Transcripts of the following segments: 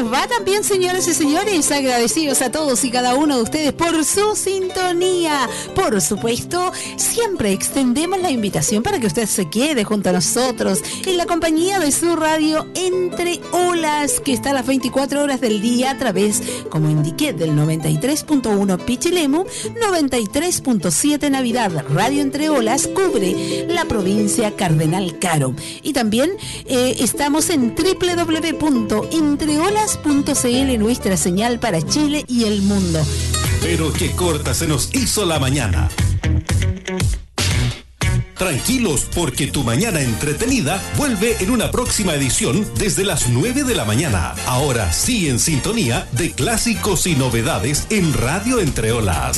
nos va también, señoras y señores? Agradecidos a todos y cada uno de ustedes por su sintonía. Por supuesto, siempre extendemos la invitación para que usted se quede junto a nosotros en la compañía de su radio Entre Olas, que está a las 24 horas del día a través, como indiqué, del 93.1 Pichilemu, 93.7 Navidad. Radio Entre Olas cubre la provincia Cardenal Caro. Y también estamos en www.entreolas.cl, nuestra señal para Chile y el mundo. Pero qué corta se nos hizo la mañana. Tranquilos, porque tu mañana entretenida vuelve en una próxima edición desde las 9 de la mañana. Ahora sí, en sintonía de clásicos y novedades en Radio Entre Olas.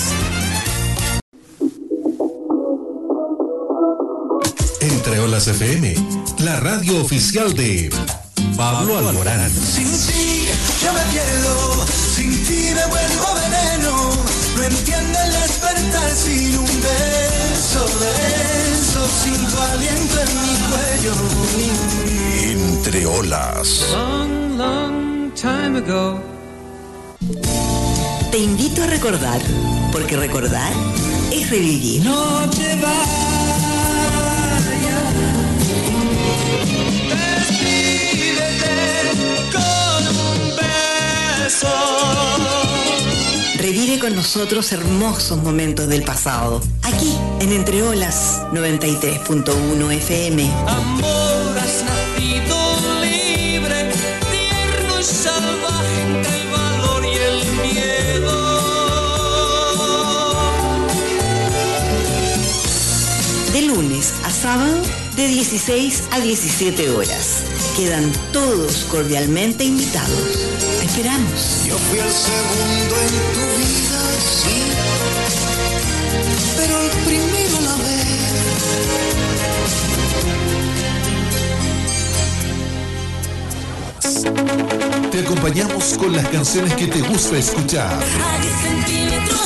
Entre Olas FM, la radio oficial de Pablo Alborán. Sin ti yo me pierdo, sin ti me vuelvo veneno. No entiendo el despertar sin un beso de eso, sin tu aliento en mi cuello. Entre Olas. Long, long time ago. Te invito a recordar, porque recordar es revivir. No te vayas, despídete con un beso. Revive con nosotros hermosos momentos del pasado. Aquí, en Entre Olas, 93.1 FM. Amor, has nacido libre, tierno y salvaje entre el valor y el miedo. De lunes a sábado, de 16 a 17 horas. Quedan todos cordialmente invitados. Te esperamos. Yo fui el segundo en tu vida, sí, pero el primero a la vez. Te acompañamos con las canciones que te gusta escuchar. A 10 centímetros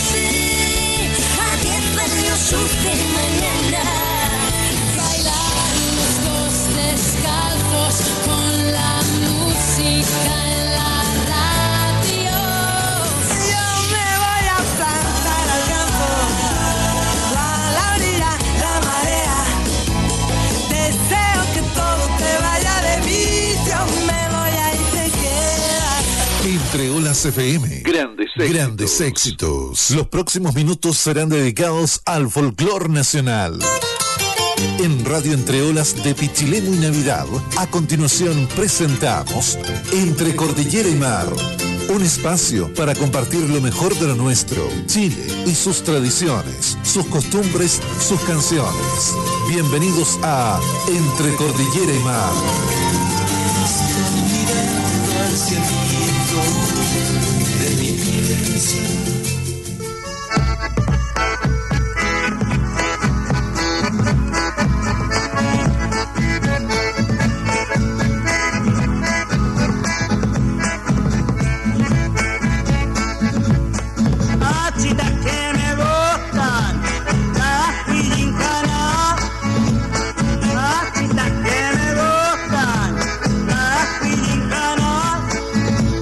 a 10 años de mañana. Bailar los dos descalzos con la música en la radio. Yo me voy a plantar al campo, a la orilla, la marea. Deseo que todo te vaya de vicio. Me voy a ir, te quedas. Entre Olas FM. Grandes éxitos. Los próximos minutos serán dedicados al folclor nacional. En Radio Entre Olas de Pichilemu y Navidad, a continuación presentamos Entre Cordillera y Mar. Un espacio para compartir lo mejor de lo nuestro, Chile y sus tradiciones, sus costumbres, sus canciones. Bienvenidos a Entre Cordillera y Mar. Achita que me botan, la pijincana. Achita que me botan, la pijincana.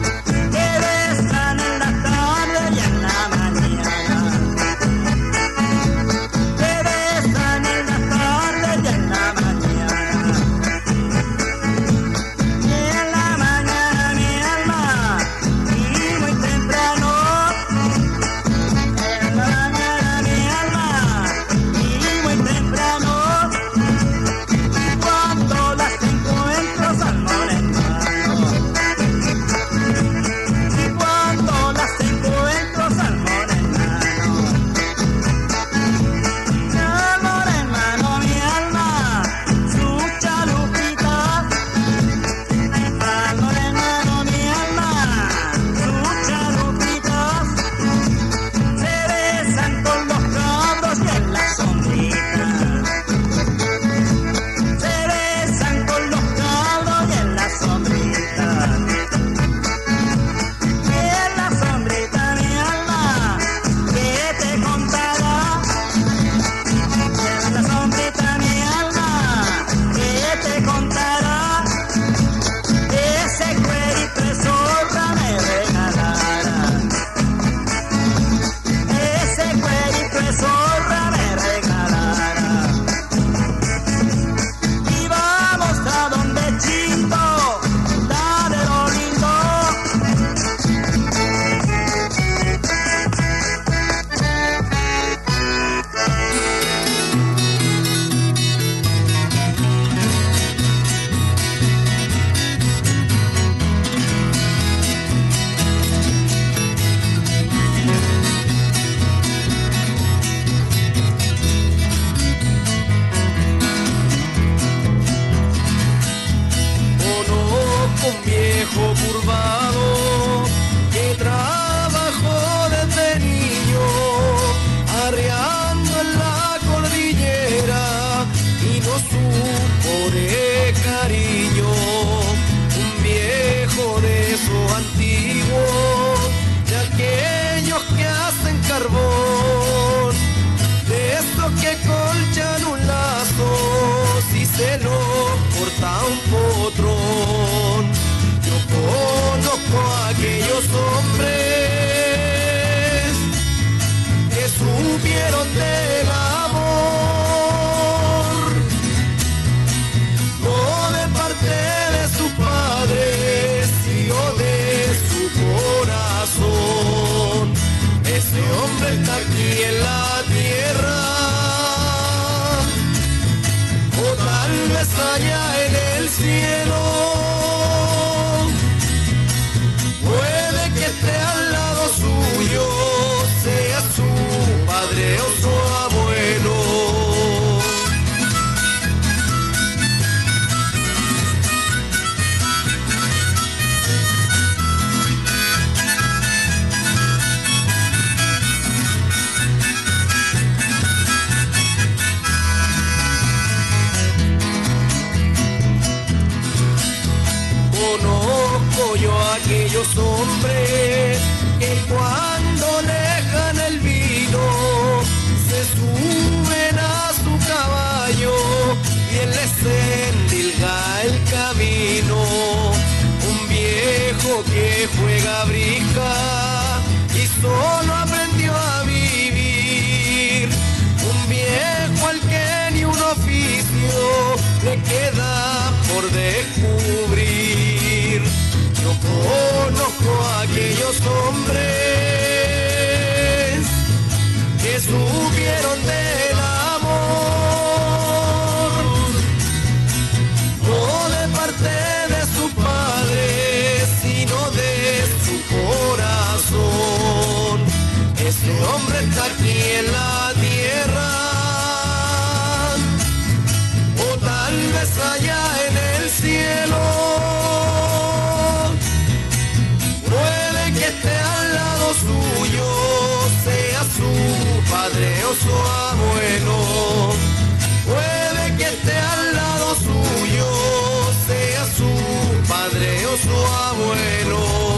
un potrón. Yo conozco a aquellos hombres que supieron del amor, no de parte de sus padres, sino de su corazón. Ese hombre está aquí en la tierra, o tal vez allá en el cielo. Puede que esté al lado suyo, sea su padre o su abuelo. Conozco yo a aquellos hombres que cuando dejan el vino se suben a su caballo y él les endilga el camino. Un viejo que juega brija y solo aprendió a vivir. Un viejo al que ni un oficio le queda por descubrir. Yo conozco a aquellos hombres que supieron del amor, no de parte de sus padres, sino de su corazón. Ese hombre está aquí en la tierra, o tal vez allá en el cielo. Puede que esté al lado suyo, sea su padre o su abuelo. Puede que esté al lado suyo, sea su padre o su abuelo.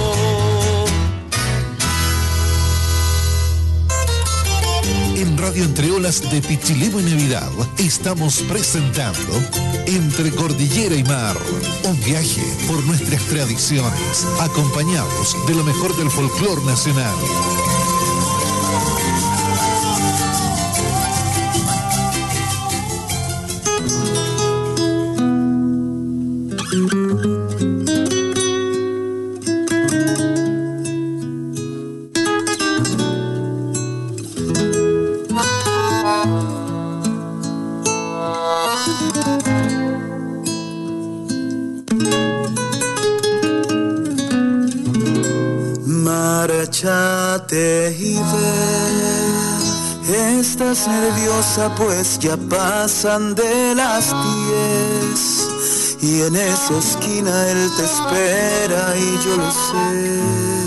En Radio Entre Olas de Pichilemu y Navidad estamos presentando Entre Cordillera y Mar, un viaje por nuestras tradiciones, acompañados de lo mejor del folclore nacional. Márchate y ve, estás nerviosa pues ya pasan de las 10 y en esa esquina él te espera y yo lo sé.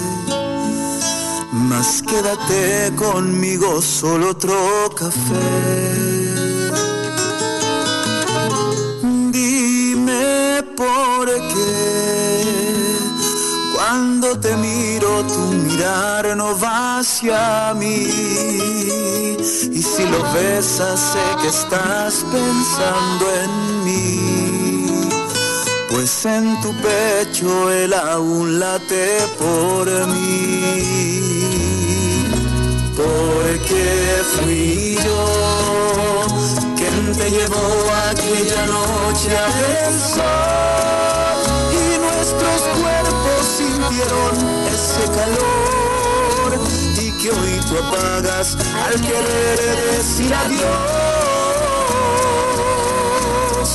Mas quédate conmigo, solo otro café. Dime por qué cuando te miro tu mirar no va hacia mí, y si lo besas sé que estás pensando en mí, pues en tu pecho él aún late por mí. Porque fui yo quien te llevó aquella noche a besar y nuestros cuerpos sintieron ese calor y que hoy tú apagas al querer decir adiós.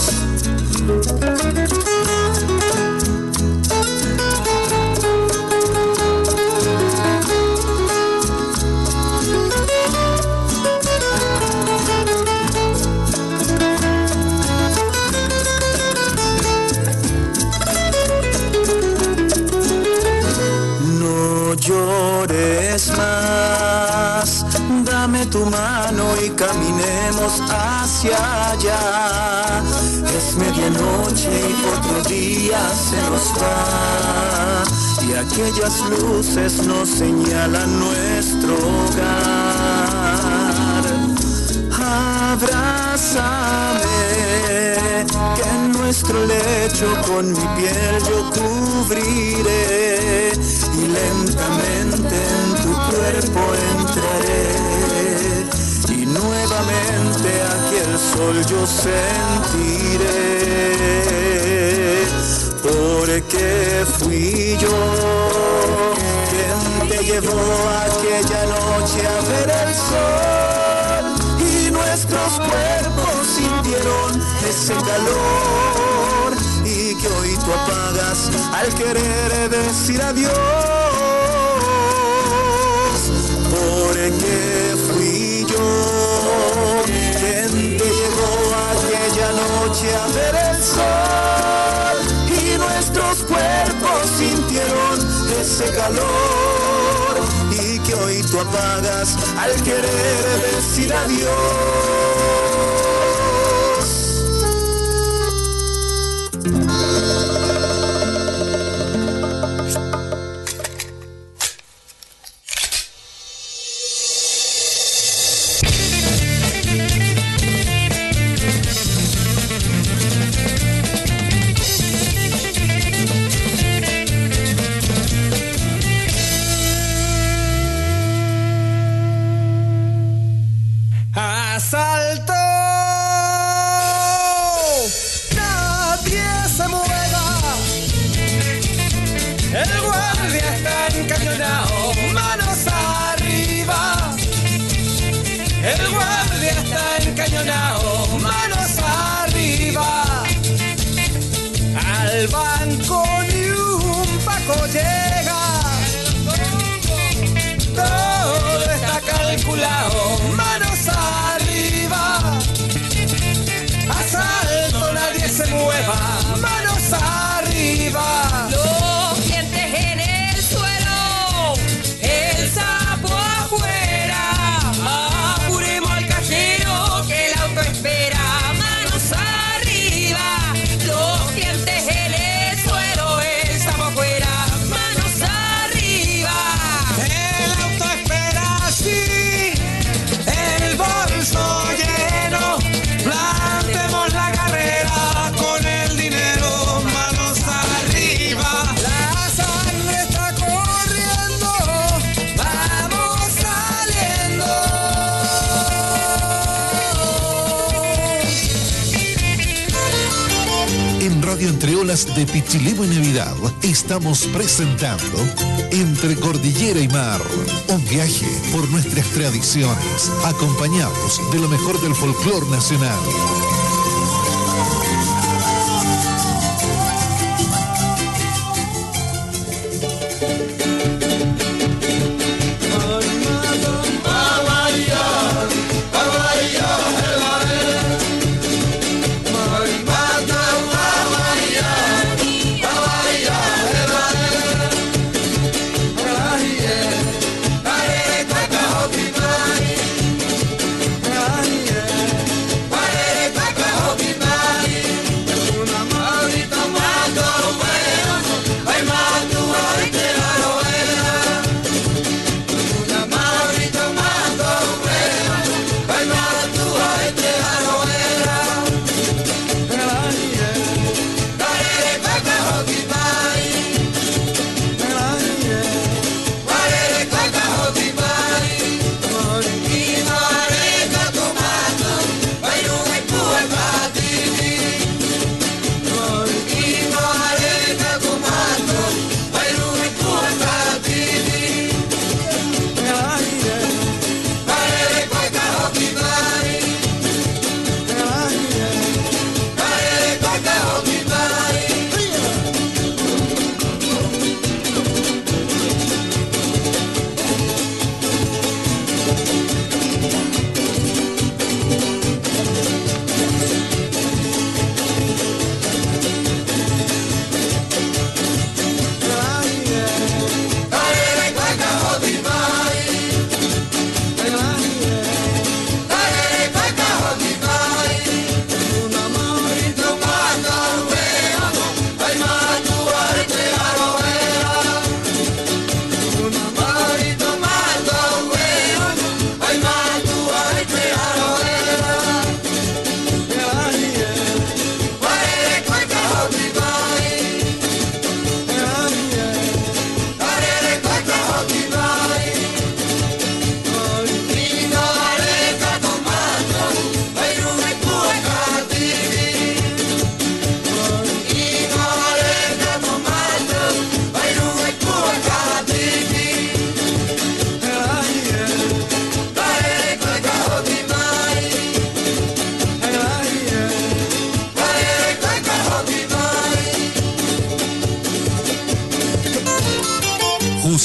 Llores más, dame tu mano y caminemos hacia allá. Es medianoche y otro día se nos va, y aquellas luces nos señalan nuestro hogar. Abrázame, que en nuestro lecho con mi piel yo cubriré y lentamente en tu cuerpo entraré y nuevamente aquí el sol yo sentiré, porque fui yo quien te llevó aquella noche a ver el sol y nuestros cuerpos sintieron ese calor y que hoy tú apagas al querer decir adiós, porque fui yo quien te llevó aquella noche a ver el sol y nuestros cuerpos sintieron ese calor y que hoy tú apagas al querer decir adiós. ¡Asalto! ¡Nadie se mueva! El guardia está encañonado, manos arriba. El guardia está encañonado, manos arriba. Al banco ni un Paco llega. Todo está calculado, manos arriba. Asalto, nadie se mueva, manos arriba. Los dientes en el suelo, el sapo afuera. Apuremos al cajero que el auto espera. Manos arriba, los dientes en el suelo, el sapo afuera. Manos arriba. El auto espera así, el bolso lleno. Plantemos la carrera con el dinero, manos arriba. La sangre está corriendo, vamos saliendo. En Radio Entre Olas de Pichilemu y Navidad estamos presentando Entre Cordillera y Mar, un viaje por nuestras tradiciones, acompañados de lo mejor del folclore nacional.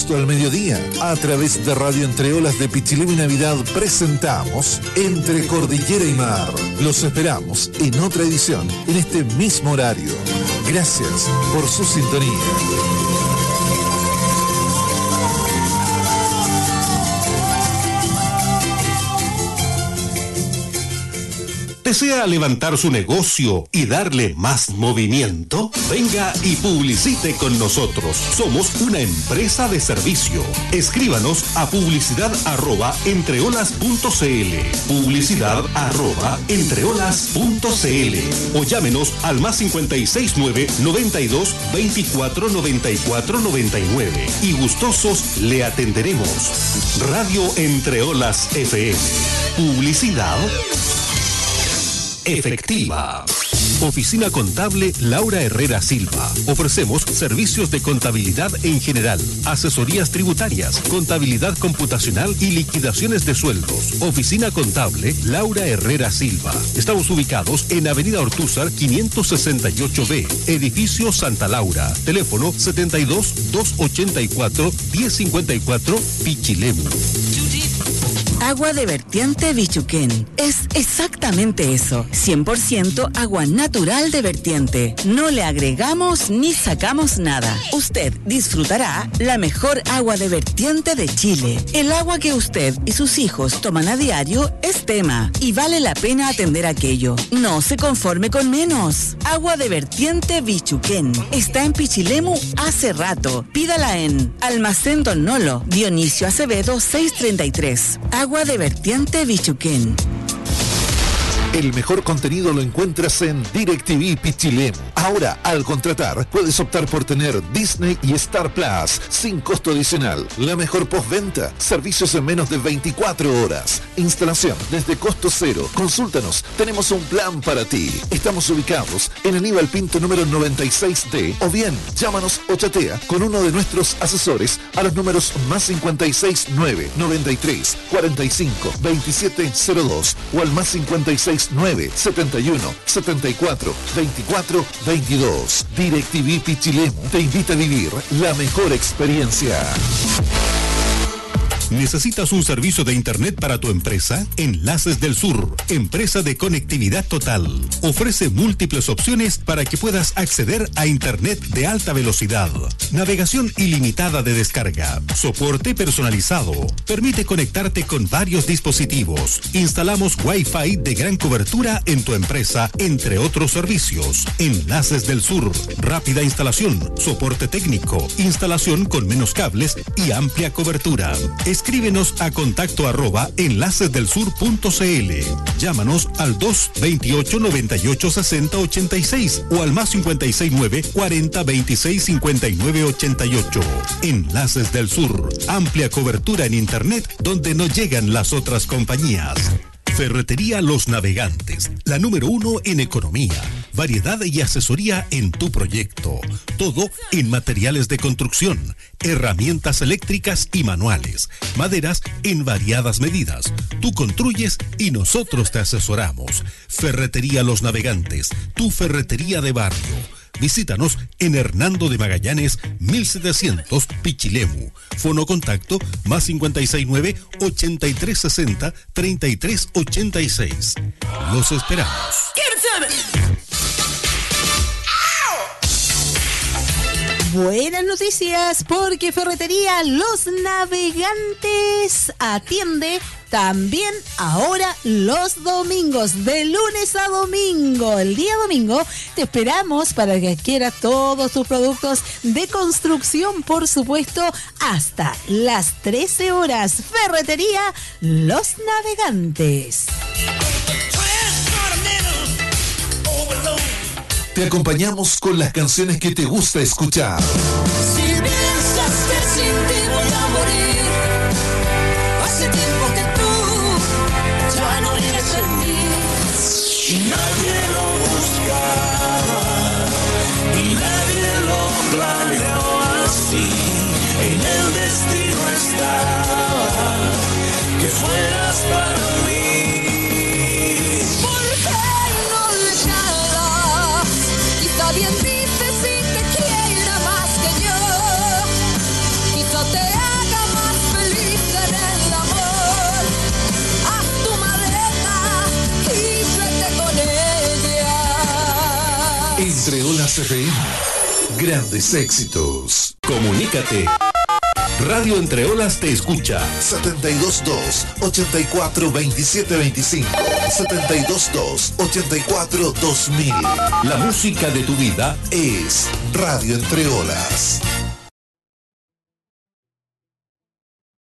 justo al mediodía. A través de Radio Entre Olas de Pichilemu y Navidad presentamos Entre Cordillera y Mar. Los esperamos en otra edición, en este mismo horario. Gracias por su sintonía. ¿Desea levantar su negocio y darle más movimiento? Venga y publicite con nosotros. Somos una empresa de servicio. Escríbanos a publicidad@entreolas.cl, publicidad@entreolas.cl o llámenos al +569 92 24 94 99 y gustosos le atenderemos. Radio Entre Olas FM. Publicidad efectiva. Oficina Contable Laura Herrera Silva. Ofrecemos servicios de contabilidad en general, asesorías tributarias, contabilidad computacional y liquidaciones de sueldos. Oficina Contable Laura Herrera Silva. Estamos ubicados en Avenida Ortúzar 568B, Edificio Santa Laura. Teléfono 72 284 1054 Pichilemu. Agua de vertiente Bichuquén. Es exactamente eso. 100% agua natural de vertiente. No le agregamos ni sacamos nada. Usted disfrutará la mejor agua de vertiente de Chile. El agua que usted y sus hijos toman a diario es tema y vale la pena atender aquello. No se conforme con menos. Agua de vertiente Bichuquén. Está en Pichilemu hace rato. Pídala en Almacén Don Nolo, Dionisio Acevedo 633. Agua de vertiente Bichuquén. El mejor contenido lo encuentras en DirecTV Pichilemu. Ahora, al contratar, puedes optar por tener Disney y Star Plus sin costo adicional. La mejor postventa, servicios en menos de 24 horas. Instalación desde costo cero. Consúltanos, tenemos un plan para ti. Estamos ubicados en Aníbal Pinto número 96D o bien, llámanos o chatea con uno de nuestros asesores a los números +569 93 45 2702 o al +56 9 71 74 24 22. DirecTV Pichilemu te invita a vivir la mejor experiencia. ¿Necesitas un servicio de Internet para tu empresa? Enlaces del Sur, empresa de conectividad total. Ofrece múltiples opciones para que puedas acceder a Internet de alta velocidad. Navegación ilimitada de descarga. Soporte personalizado. Permite conectarte con varios dispositivos. Instalamos Wi-Fi de gran cobertura en tu empresa, entre otros servicios. Enlaces del Sur. Rápida instalación, soporte técnico, instalación con menos cables y amplia cobertura. Escríbenos a contacto@enlacesdelsur.cl. Llámanos al 228 98 60 86 o al +569 40 26 59 88. Enlaces del Sur. Amplia cobertura en Internet donde no llegan las otras compañías. Ferretería Los Navegantes, la número 1 en economía, variedad y asesoría en tu proyecto. Todo en materiales de construcción, herramientas eléctricas y manuales, maderas en variadas medidas. Tú construyes y nosotros te asesoramos. Ferretería Los Navegantes, tu ferretería de barrio. Visítanos en Hernando de Magallanes 1700 Pichilemu. Fono contacto +569 8360 3386. Los esperamos. Buenas noticias, porque Ferretería Los Navegantes atiende también ahora los domingos, de lunes a domingo. El día domingo te esperamos para que adquieras todos tus productos de construcción, por supuesto, hasta las 13 horas. Ferretería Los Navegantes. Te acompañamos con las canciones que te gusta escuchar. Si piensas que sin ti voy a morir, hace tiempo que tú ya no eres en mí. Nadie lo buscaba y nadie lo planeó así. En el destino estaba que fueras para mí. Bien dices si te quiera más que yo, quizá te Entre Olas FM. Grandes éxitos. Comunícate. Radio Entre Olas te escucha. 722-84-2725. 722-84-2000. La música de tu vida es Radio Entre Olas.